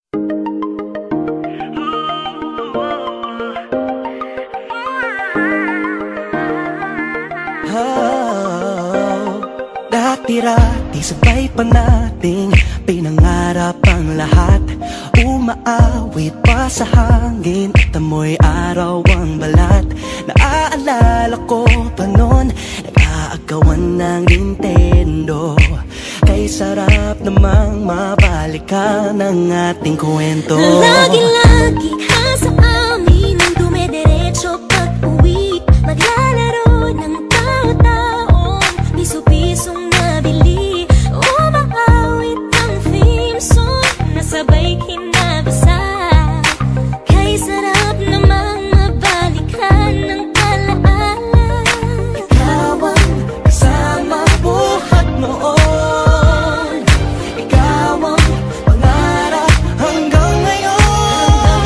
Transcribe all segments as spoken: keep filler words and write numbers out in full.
Oh, dati-rati sabay pa nating pinangarap ang lahat. Umaawit pa sa hangin at amoy araw ang balat. Naaalala ko pa noon, nag-aagawan ng Nintendo. Kay sarap namang mabalikan ang ating kwento. Lagi-lagi ka sa amin ang dumediretso pag-uwi. Maglalaro ng tao-taong piso-pisong nabili. Umaawit ang theme song na sabay kinabasa. Kay sarap namang mabalikan ng alaala. Ikaw ang kasama buhat noon. Ikaw ang pangarap hanggang ngayon.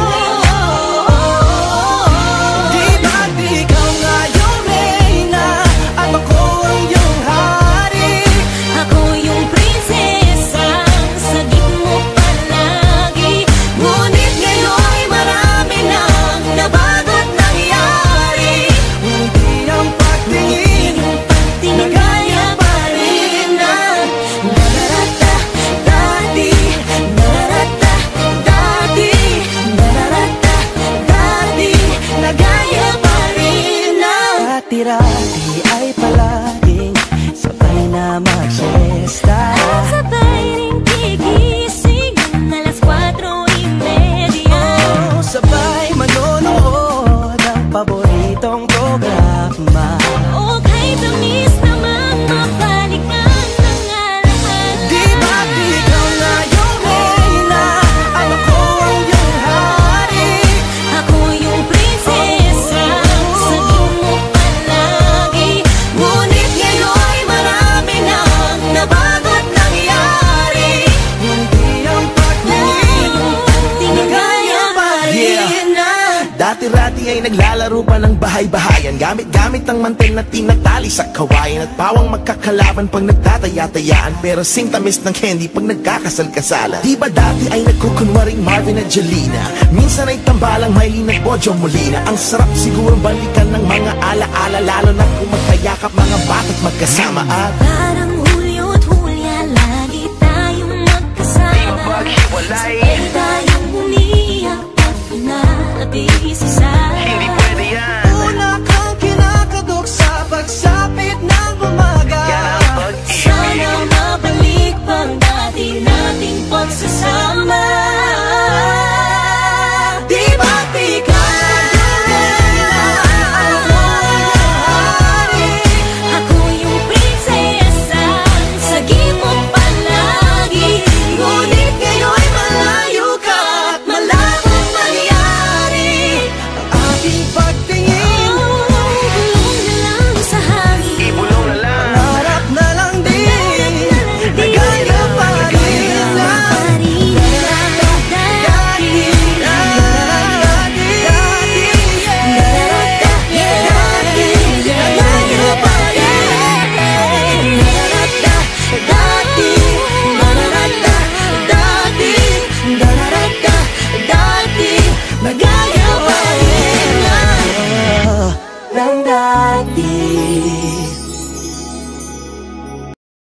Di ba't ikaw nga yung reyna at ako ang iyong hari? Ako yung prinsesa, sagip mo palagi. Ngunit ngayon'y marami nang nabago't nangyari. Hindi ang pagtingin na gaya pa rin na nararata dati, nararata dati, nararata dati, na gaya pa rin na dati-rati ay palaging sabay na mag-siesta. At sabay ring gigising ng alas kwatro y media. Oh, sabay manonood ng paboritong programa. O kay tamis naman mabalikan ng alaala. Di ba't ikaw na yung reyna at ako ang iyong hari? Ako yung prinsesa, sagip mo palagi. Ngunit ngayon'y marami nang nabago't nangyari. Hindi ang pagtingin na gaya pa rin na. Dati-rati ay naglalaro pa ng bahay-bahayan, gamit-gamit ang mantel na tinatali sa kawayan. At pawang magkakalaban pag nagtataya-tayaan, pero sing-tamis ng candy pag nagkakasal-kasalan. Di ba dati ay nagkukunwaring Marvin at Jelena? Minsan ay tambalang Mylene at Bojo Molina. Ang sarap siguro balikan ng mga ala-ala, lalo na kung magkayakap mga bata't magkasama. At Parang Hulyo't Hulya, lagi tayong magkasama. maghiwalay